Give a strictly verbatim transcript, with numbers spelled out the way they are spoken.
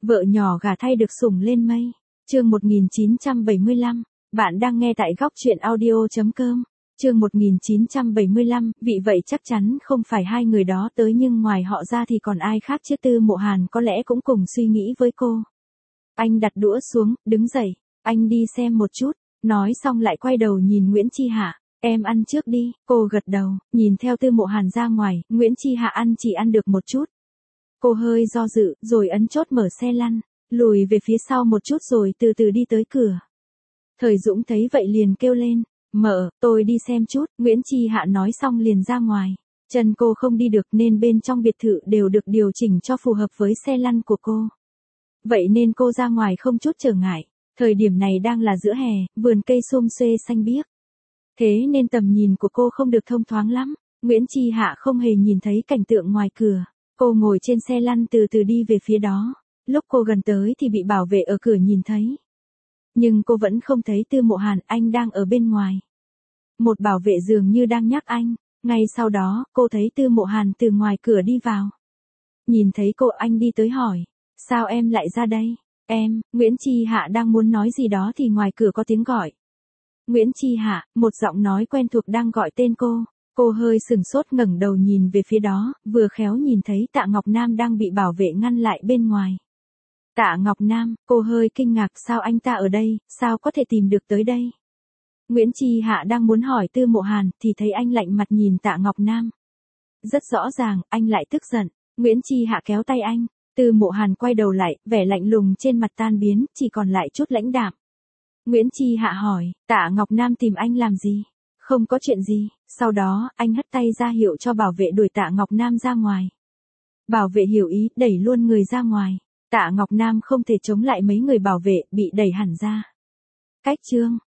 Vợ nhỏ gả thay được sủng lên mây. Chương một nghìn chín trăm bảy mươi lăm. Bạn đang nghe tại góc truyện audio chấm com. Chương một nghìn chín trăm bảy mươi lăm, vì vậy chắc chắn không phải hai người đó tới, nhưng ngoài họ ra thì còn ai khác chứ? Tư Mộ Hàn có lẽ cũng cùng suy nghĩ với cô. Anh đặt đũa xuống, đứng dậy, anh đi xem một chút, nói xong lại quay đầu nhìn Nguyễn Chi Hạ. Em ăn trước đi. Cô gật đầu, nhìn theo Tư Mộ Hàn ra ngoài. Nguyễn Chi Hạ ăn chỉ ăn được một chút. Cô hơi do dự, rồi ấn chốt mở xe lăn, lùi về phía sau một chút rồi từ từ đi tới cửa. Thời Dũng thấy vậy liền kêu lên, mợ, tôi đi xem chút. Nguyễn Chi Hạ nói xong liền ra ngoài. Chân cô không đi được nên bên trong biệt thự đều được điều chỉnh cho phù hợp với xe lăn của cô. Vậy nên cô ra ngoài không chút trở ngại. Thời điểm này đang là giữa hè, vườn cây xum xuê xanh biếc. Thế nên tầm nhìn của cô không được thông thoáng lắm. Nguyễn Chi Hạ không hề nhìn thấy cảnh tượng ngoài cửa. Cô ngồi trên xe lăn từ từ đi về phía đó. Lúc cô gần tới thì bị bảo vệ ở cửa nhìn thấy. Nhưng cô vẫn không thấy Tư Mộ Hàn, anh đang ở bên ngoài. Một bảo vệ dường như đang nhắc anh. Ngay sau đó, cô thấy Tư Mộ Hàn từ ngoài cửa đi vào. Nhìn thấy cô, anh đi tới hỏi, sao em lại ra đây? Em, Nguyễn Chi Hạ đang muốn nói gì đó thì ngoài cửa có tiếng gọi. Nguyễn Chi Hạ, một giọng nói quen thuộc đang gọi tên cô. Cô hơi sừng sốt ngẩng đầu nhìn về phía đó, vừa khéo nhìn thấy Tạ Ngọc Nam đang bị bảo vệ ngăn lại bên ngoài. Tạ Ngọc Nam, cô hơi kinh ngạc, sao anh ta ở đây, sao có thể tìm được tới đây? Nguyễn Chi Hạ đang muốn hỏi Tư Mộ Hàn thì thấy anh lạnh mặt nhìn Tạ Ngọc Nam. Rất rõ ràng, anh lại tức giận. Nguyễn Chi Hạ kéo tay anh, Tư Mộ Hàn quay đầu lại, vẻ lạnh lùng trên mặt tan biến, chỉ còn lại chút lãnh đạm. Nguyễn Chi Hạ hỏi, Tạ Ngọc Nam tìm anh làm gì? Không có chuyện gì. Sau đó, anh hất tay ra hiệu cho bảo vệ đuổi Tạ Ngọc Nam ra ngoài. Bảo vệ hiểu ý, đẩy luôn người ra ngoài. Tạ Ngọc Nam không thể chống lại mấy người bảo vệ, bị đẩy hẳn ra. Cách chương.